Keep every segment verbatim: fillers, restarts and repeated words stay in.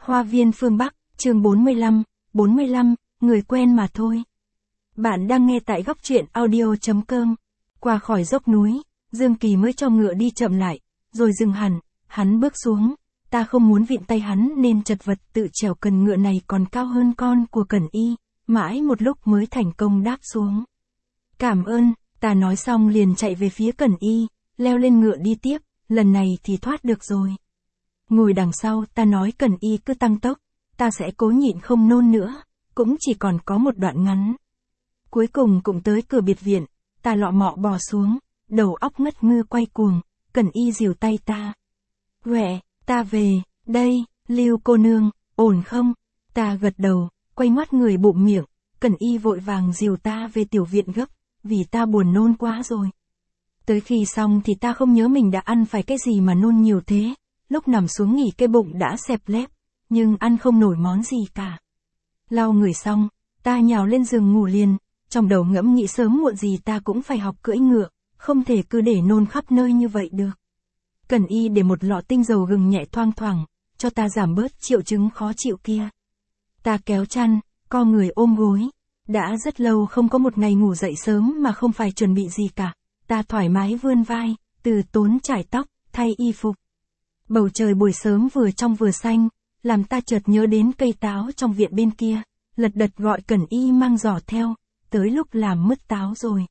Hoa viên phương Bắc, chương bốn mươi lăm, bốn mươi lăm, người quen mà thôi. Bạn đang nghe tại góc truyện audio chấm com. Qua khỏi dốc núi, Dương Kỳ mới cho ngựa đi chậm lại, rồi dừng hẳn, hắn bước xuống. Ta không muốn vịn tay hắn nên chật vật tự trèo cần ngựa này còn cao hơn con của Cẩn Y, mãi một lúc mới thành công đáp xuống. Cảm ơn, ta nói xong liền chạy về phía Cẩn Y, leo lên ngựa đi tiếp, lần này thì thoát được rồi. Ngồi đằng sau ta nói Cẩn Y cứ tăng tốc, ta sẽ cố nhịn không nôn nữa, cũng chỉ còn có một đoạn ngắn. Cuối cùng cũng tới cửa biệt viện, ta lọ mọ bò xuống, đầu óc ngất ngư quay cuồng, Cẩn Y dìu tay ta. Quẹ, ta về, đây, Lưu cô nương, ổn không? Ta gật đầu, quay ngoắt người bụng miệng, Cẩn Y vội vàng dìu ta về tiểu viện gấp, vì ta buồn nôn quá rồi. Tới khi xong thì ta không nhớ mình đã ăn phải cái gì mà nôn nhiều thế, lúc nằm xuống nghỉ cái bụng đã xẹp lép, nhưng ăn không nổi món gì cả. Lau người xong, ta nhào lên giường ngủ liền, trong đầu ngẫm nghĩ sớm muộn gì ta cũng phải học cưỡi ngựa, không thể cứ để nôn khắp nơi như vậy được. Cẩn Y để một lọ tinh dầu gừng nhẹ thoang thoảng, cho ta giảm bớt triệu chứng khó chịu kia. Ta kéo chăn, co người ôm gối. Đã rất lâu không có một ngày ngủ dậy sớm mà không phải chuẩn bị gì cả. Ta thoải mái vươn vai, từ tốn chải tóc, thay y phục. Bầu trời buổi sớm vừa trong vừa xanh, làm ta chợt nhớ đến cây táo trong viện bên kia, lật đật gọi Cẩn Y mang giỏ theo, tới lúc làm mứt táo rồi.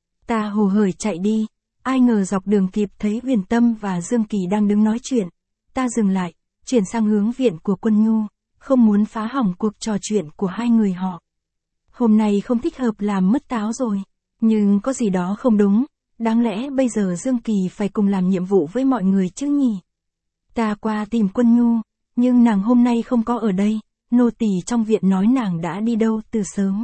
Ta hồ hởi chạy đi, ai ngờ dọc đường kịp thấy Huyền Tâm và Dương Kỳ đang đứng nói chuyện. Ta dừng lại, chuyển sang hướng viện của Quân Nhu, không muốn phá hỏng cuộc trò chuyện của hai người họ. Hôm nay không thích hợp làm mứt táo rồi, nhưng có gì đó không đúng, đáng lẽ bây giờ Dương Kỳ phải cùng làm nhiệm vụ với mọi người chứ nhỉ. Ta qua tìm Quân Nhu, nhưng nàng hôm nay không có ở đây, nô tỳ trong viện nói nàng đã đi đâu từ sớm.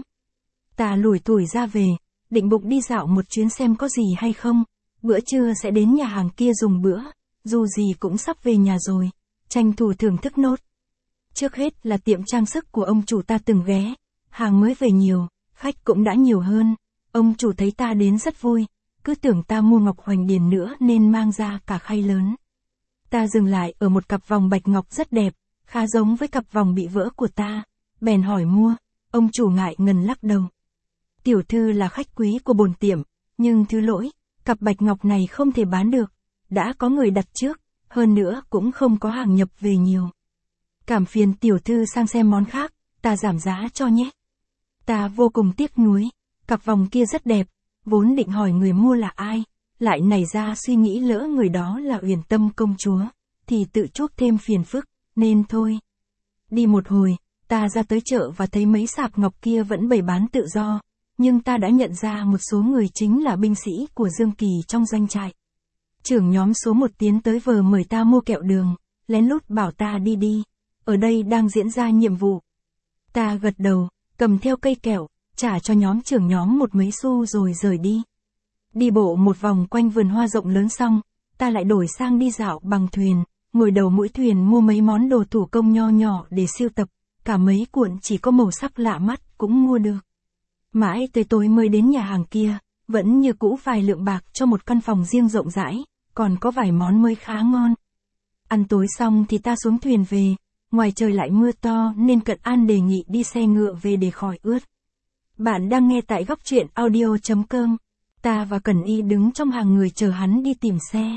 Ta lủi thủi ra về, định bụng đi dạo một chuyến xem có gì hay không, bữa trưa sẽ đến nhà hàng kia dùng bữa, dù gì cũng sắp về nhà rồi, tranh thủ thưởng thức nốt. Trước hết là tiệm trang sức của ông chủ ta từng ghé, hàng mới về nhiều, khách cũng đã nhiều hơn, ông chủ thấy ta đến rất vui, cứ tưởng ta mua ngọc hoành điền nữa nên mang ra cả khay lớn. Ta dừng lại ở một cặp vòng bạch ngọc rất đẹp, khá giống với cặp vòng bị vỡ của ta, bèn hỏi mua, ông chủ ngại ngần lắc đầu. Tiểu thư là khách quý của bổn tiệm, nhưng thứ lỗi, cặp bạch ngọc này không thể bán được, đã có người đặt trước, hơn nữa cũng không có hàng nhập về nhiều. Cảm phiền tiểu thư sang xem món khác, ta giảm giá cho nhé. Ta vô cùng tiếc nuối, cặp vòng kia rất đẹp, vốn định hỏi người mua là ai, lại nảy ra suy nghĩ lỡ người đó là Uyển Tâm công chúa, thì tự chuốc thêm phiền phức, nên thôi. Đi một hồi, ta ra tới chợ và thấy mấy sạp ngọc kia vẫn bày bán tự do, nhưng ta đã nhận ra một số người chính là binh sĩ của Dương Kỳ trong doanh trại. Trưởng nhóm số một tiến tới vờ mời ta mua kẹo đường, lén lút bảo ta đi đi, ở đây đang diễn ra nhiệm vụ. Ta gật đầu, cầm theo cây kẹo, trả cho nhóm trưởng nhóm một mấy xu rồi rời đi. Đi bộ một vòng quanh vườn hoa rộng lớn xong, ta lại đổi sang đi dạo bằng thuyền, ngồi đầu mũi thuyền mua mấy món đồ thủ công nho nhỏ để sưu tập, cả mấy cuộn chỉ có màu sắc lạ mắt cũng mua được. Mãi tới tối mới đến nhà hàng kia, vẫn như cũ vài lượng bạc cho một căn phòng riêng rộng rãi, còn có vài món mới khá ngon. Ăn tối xong thì ta xuống thuyền về, ngoài trời lại mưa to nên Cận An đề nghị đi xe ngựa về để khỏi ướt. Bạn đang nghe tại góc truyện audio chấm com. Ta và Cẩn Y đứng trong hàng người chờ hắn đi tìm xe.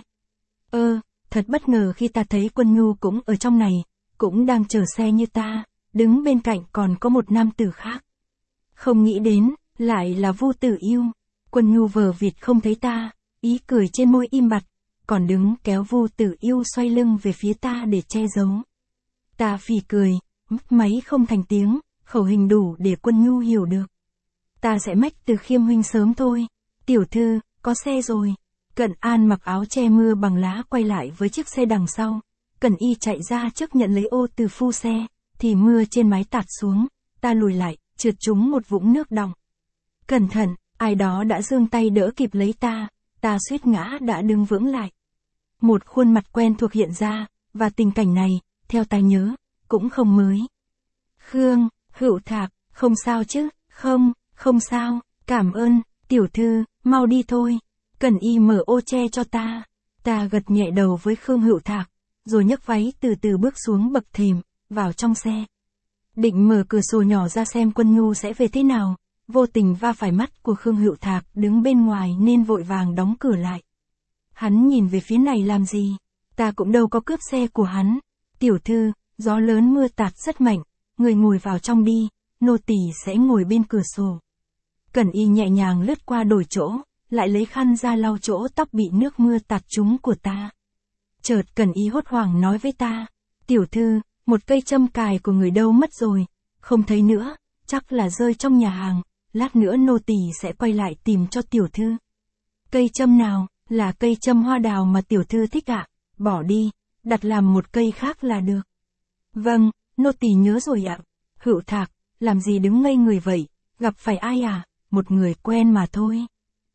Ơ, thật bất ngờ khi ta thấy Quân Nhu cũng ở trong này, cũng đang chờ xe như ta, đứng bên cạnh còn có một nam tử khác. Không nghĩ đến, lại là Vu Tử Yêu. Quân Nhu vờ vịt không thấy ta, ý cười trên môi im bặt, còn đứng kéo Vu Tử Yêu xoay lưng về phía ta để che giấu. Ta phì cười, mấp máy không thành tiếng, khẩu hình đủ để Quân Nhu hiểu được. Ta sẽ mách từ Khiêm huynh sớm thôi. Tiểu thư, có xe rồi. Cận An mặc áo che mưa bằng lá quay lại với chiếc xe đằng sau. Cẩn Y chạy ra trước nhận lấy ô từ phu xe, thì mưa trên mái tạt xuống, ta lùi lại, trượt trúng một vũng nước đọng. Cẩn thận, ai đó đã giương tay đỡ kịp lấy ta, ta suýt ngã đã đứng vững lại. Một khuôn mặt quen thuộc hiện ra, và tình cảnh này, theo ta nhớ, cũng không mới. Khương, Hữu Thạc, không sao chứ? Không, không sao, cảm ơn, tiểu thư, mau đi thôi. Cẩn Y mở ô che cho ta. Ta gật nhẹ đầu với Khương Hữu Thạc, rồi nhấc váy từ từ bước xuống bậc thềm, vào trong xe. Định mở cửa sổ nhỏ ra xem Quân Nhu sẽ về thế nào, vô tình va phải mắt của Khương Hữu Thạc đứng bên ngoài nên vội vàng đóng cửa lại. Hắn nhìn về phía này làm gì? Ta cũng đâu có cướp xe của hắn. Tiểu thư, gió lớn mưa tạt rất mạnh, người ngồi vào trong đi, nô tỳ sẽ ngồi bên cửa sổ. Cẩn Y nhẹ nhàng lướt qua đổi chỗ, lại lấy khăn ra lau chỗ tóc bị nước mưa tạt trúng của ta. Chợt Cẩn Y hốt hoảng nói với ta, tiểu thư, một cây châm cài của người đâu mất rồi, không thấy nữa, chắc là rơi trong nhà hàng, lát nữa nô tỳ sẽ quay lại tìm cho tiểu thư. Cây châm nào? Là cây châm hoa đào mà tiểu thư thích ạ, bỏ đi, đặt làm một cây khác là được. Vâng, nô tỳ nhớ rồi ạ. Hữu Thạc, làm gì đứng ngây người vậy, gặp phải ai à? Một người quen mà thôi.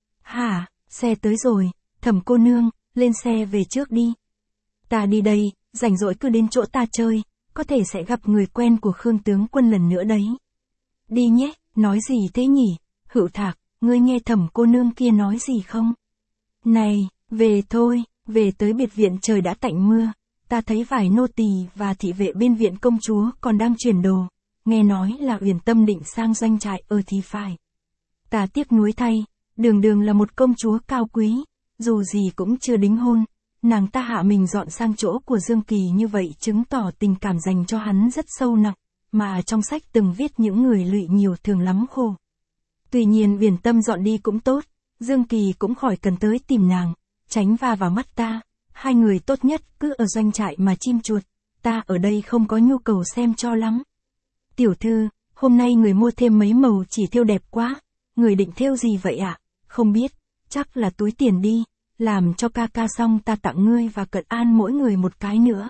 Hả, xe tới rồi, Thẩm cô nương, lên xe về trước đi. Ta đi đây, rảnh rỗi cứ đến chỗ ta chơi, có thể sẽ gặp người quen của Khương tướng quân lần nữa đấy. Đi nhé, nói gì thế nhỉ? Hữu Thạc, ngươi nghe Thẩm cô nương kia nói gì không? Này, về thôi, về tới biệt viện trời đã tạnh mưa, ta thấy vài nô tỳ và thị vệ bên viện công chúa còn đang chuyển đồ, nghe nói là Uyển Tâm định sang doanh trại ở thì phải. Ta tiếc nuối thay, đường đường là một công chúa cao quý, dù gì cũng chưa đính hôn, nàng ta hạ mình dọn sang chỗ của Dương Kỳ như vậy chứng tỏ tình cảm dành cho hắn rất sâu nặng, mà trong sách từng viết những người lụy nhiều thường lắm khổ. Tuy nhiên Uyển Tâm dọn đi cũng tốt, Dương Kỳ cũng khỏi cần tới tìm nàng, tránh va vào mắt ta, hai người tốt nhất cứ ở doanh trại mà chim chuột, ta ở đây không có nhu cầu xem cho lắm. Tiểu thư, hôm nay người mua thêm mấy màu chỉ thêu đẹp quá, người định thêu gì vậy ạ? À? Không biết, chắc là túi tiền đi, làm cho ca ca xong ta tặng ngươi và Cận An mỗi người một cái nữa.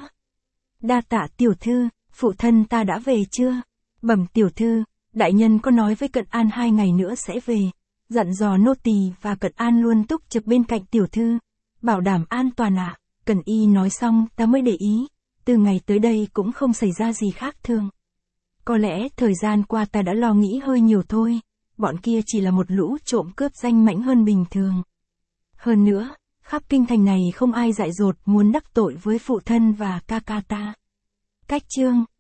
Đa tạ tiểu thư, phụ thân ta đã về chưa? Bẩm tiểu thư, đại nhân có nói với Cận An hai ngày nữa sẽ về, dặn dò nô tỳ và Cận An luôn túc trực bên cạnh tiểu thư, bảo đảm an toàn ạ. À. Cẩn Y nói xong ta mới để ý, từ ngày tới đây cũng không xảy ra gì khác thường. Có lẽ thời gian qua ta đã lo nghĩ hơi nhiều thôi, bọn kia chỉ là một lũ trộm cướp danh mãnh hơn bình thường. Hơn nữa, khắp kinh thành này không ai dại dột muốn đắc tội với phụ thân và ca ca ta. Cách chương